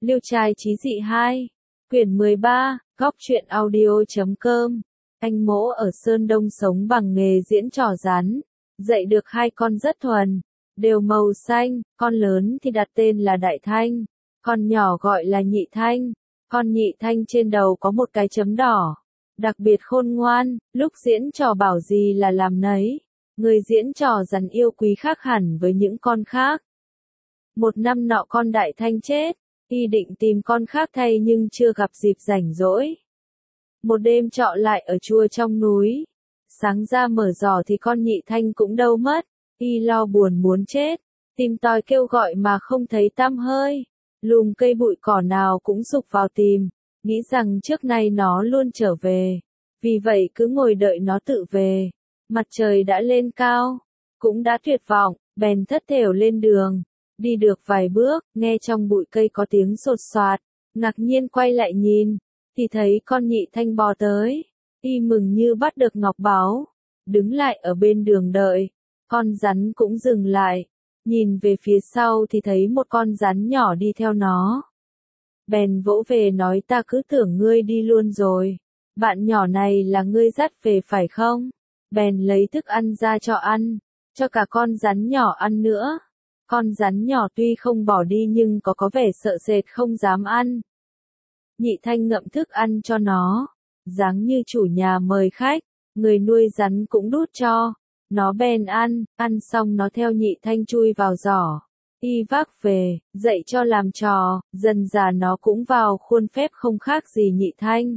Liêu trai chí dị 2, quyển 13, góc truyện audio.com. Anh Mỗ ở Sơn Đông sống bằng nghề diễn trò rắn, dạy được 2 con rất thuần, đều màu xanh, con lớn thì đặt tên là Đại Thanh, con nhỏ gọi là Nhị Thanh. Con Nhị Thanh trên đầu có một cái chấm đỏ, đặc biệt khôn ngoan, lúc diễn trò bảo gì là làm nấy. Người diễn trò rắn yêu quý khác hẳn với những con khác. Một năm nọ con Đại Thanh chết, y định tìm con khác thay nhưng chưa gặp dịp rảnh rỗi. Một đêm trọ lại ở chùa trong núi. Sáng ra mở giỏ thì con Nhị Thanh cũng đâu mất, y lo buồn muốn chết, tìm tòi kêu gọi mà không thấy tăm hơi. Lùm cây bụi cỏ nào cũng sục vào tìm, nghĩ rằng trước nay nó luôn trở về. Vì vậy cứ ngồi đợi nó tự về. Mặt trời đã lên cao, cũng đã tuyệt vọng, bèn thất thểu lên đường. Đi được vài bước, nghe trong bụi cây có tiếng sột soạt, ngạc nhiên quay lại nhìn, thì thấy con Nhị Thanh bò tới. Y mừng như bắt được ngọc báu, đứng lại ở bên đường đợi. Con rắn cũng dừng lại, nhìn về phía sau thì thấy một con rắn nhỏ đi theo nó. Bèn vỗ về nói ta cứ tưởng ngươi đi luôn rồi. Bạn nhỏ này là ngươi dắt về phải không? Bèn lấy thức ăn ra cho ăn, cho cả con rắn nhỏ ăn nữa. Con rắn nhỏ tuy không bỏ đi nhưng có vẻ sợ sệt không dám ăn. Nhị Thanh ngậm thức ăn cho nó, dáng như chủ nhà mời khách, người nuôi rắn cũng đút cho. Nó bèn ăn xong nó theo Nhị Thanh chui vào giỏ. Y vác về, dạy cho làm trò, dần dà nó cũng vào khuôn phép không khác gì Nhị Thanh.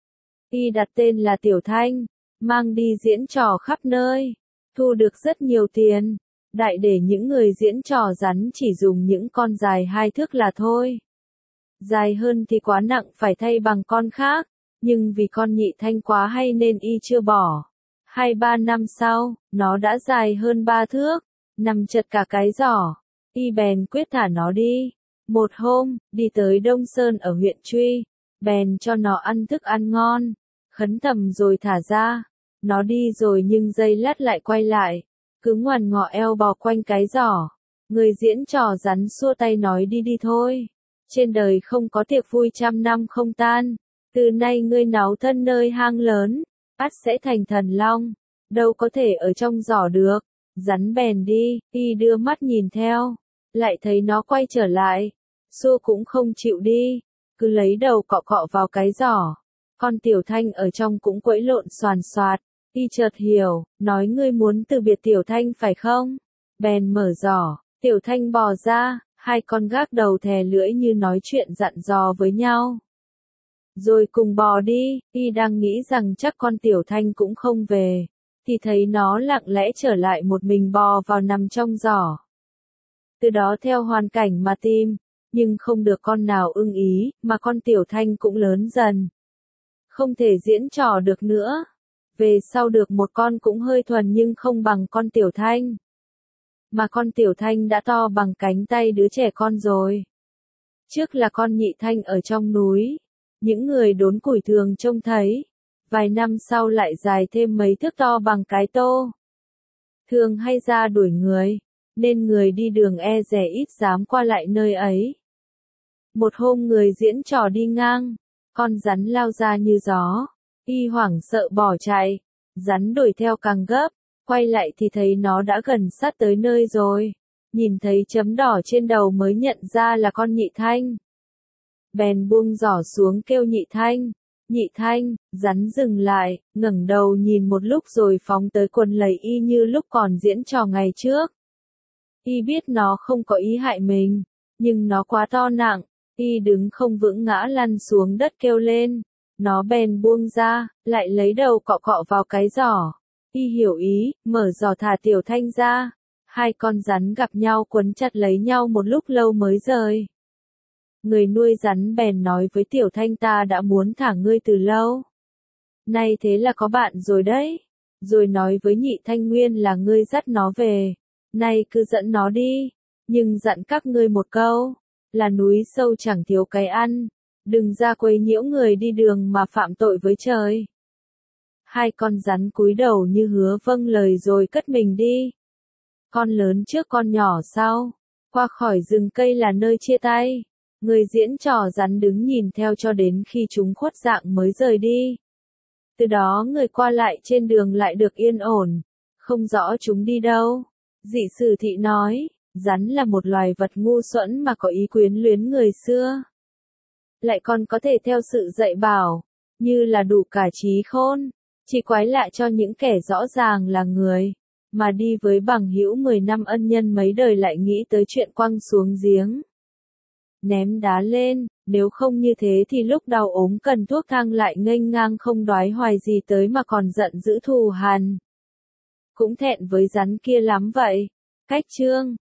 Y đặt tên là Tiểu Thanh, mang đi diễn trò khắp nơi, thu được rất nhiều tiền. Đại để những người diễn trò rắn chỉ dùng những con dài 2 thước là thôi. Dài hơn thì quá nặng phải thay bằng con khác, nhưng vì con Nhị Thanh quá hay nên y chưa bỏ. 2-3 năm sau, nó đã dài hơn 3 thước, nằm chật cả cái giỏ. Y bèn quyết thả nó đi. Một hôm, đi tới Đông Sơn ở huyện Truy, bèn cho nó ăn thức ăn ngon, khấn thầm rồi thả ra. Nó đi rồi nhưng giây lát lại quay lại, cứ ngoằn ngọ eo bò quanh cái giỏ. Người diễn trò rắn xua tay nói đi đi thôi. Trên đời không có tiệc vui trăm năm không tan. Từ nay ngươi náu thân nơi hang lớn, ắt sẽ thành thần long, đâu có thể ở trong giỏ được. Rắn bèn đi, y đưa mắt nhìn theo, lại thấy nó quay trở lại, xua cũng không chịu đi, cứ lấy đầu cọ cọ vào cái giỏ. Con Tiểu Thanh ở trong cũng quẫy lộn xoàn xoạt, y chợt hiểu, nói ngươi muốn từ biệt Tiểu Thanh phải không? Bèn mở giỏ, Tiểu Thanh bò ra, 2 con gác đầu thè lưỡi như nói chuyện dặn dò với nhau. Rồi cùng bò đi, y đang nghĩ rằng chắc con Tiểu Thanh cũng không về, thì thấy nó lặng lẽ trở lại một mình bò vào nằm trong giỏ. Từ đó theo hoàn cảnh mà tìm, nhưng không được con nào ưng ý, mà con Tiểu Thanh cũng lớn dần. Không thể diễn trò được nữa. Về sau được một con cũng hơi thuần nhưng không bằng con Tiểu Thanh. Mà con Tiểu Thanh đã to bằng cánh tay đứa trẻ con rồi. Trước là con Nhị Thanh ở trong núi, những người đốn củi thường trông thấy. Vài năm sau lại dài thêm mấy thước to bằng cái tô. Thường hay ra đuổi người, nên người đi đường e dè ít dám qua lại nơi ấy. Một hôm người diễn trò đi ngang, con rắn lao ra như gió. Y hoảng sợ bỏ chạy, rắn đuổi theo càng gấp, quay lại thì thấy nó đã gần sát tới nơi rồi. Nhìn thấy chấm đỏ trên đầu mới nhận ra là con Nhị Thanh. Bèn buông giỏ xuống kêu Nhị Thanh. Nhị Thanh, rắn dừng lại, ngẩng đầu nhìn một lúc rồi phóng tới quần lấy y như lúc còn diễn trò ngày trước. Y biết nó không có ý hại mình, nhưng nó quá to nặng, y đứng không vững ngã lăn xuống đất kêu lên. Nó bèn buông ra, lại lấy đầu cọ cọ vào cái giỏ. Y hiểu ý, mở giỏ thả Tiểu Thanh ra. 2 con rắn gặp nhau quấn chặt lấy nhau một lúc lâu mới rời. Người nuôi rắn bèn nói với Tiểu Thanh ta đã muốn thả ngươi từ lâu. Nay thế là có bạn rồi đấy. Rồi nói với Nhị Thanh nguyên là ngươi dắt nó về. Nay cứ dẫn nó đi. Nhưng dặn các ngươi một câu, là núi sâu chẳng thiếu cái ăn. Đừng ra quấy nhiễu người đi đường mà phạm tội với trời. 2 con rắn cúi đầu như hứa vâng lời rồi cất mình đi. Con lớn trước con nhỏ sau, qua khỏi rừng cây là nơi chia tay. Người diễn trò rắn đứng nhìn theo cho đến khi chúng khuất dạng mới rời đi. Từ đó người qua lại trên đường lại được yên ổn, không rõ chúng đi đâu. Dị Sử Thị nói, rắn là một loài vật ngu xuẩn mà có ý quyến luyến người xưa. Lại còn có thể theo sự dạy bảo, như là đủ cả trí khôn. Chỉ quái lạ cho những kẻ rõ ràng là người, mà đi với bằng hữu 10 năm ân nhân mấy đời lại nghĩ tới chuyện quăng xuống giếng. Ném đá lên, nếu không như thế thì lúc đau ốm cần thuốc thang lại nghênh ngang không đoái hoài gì tới mà còn giận dữ thù hằn. Cũng thẹn với rắn kia lắm vậy. Cách chương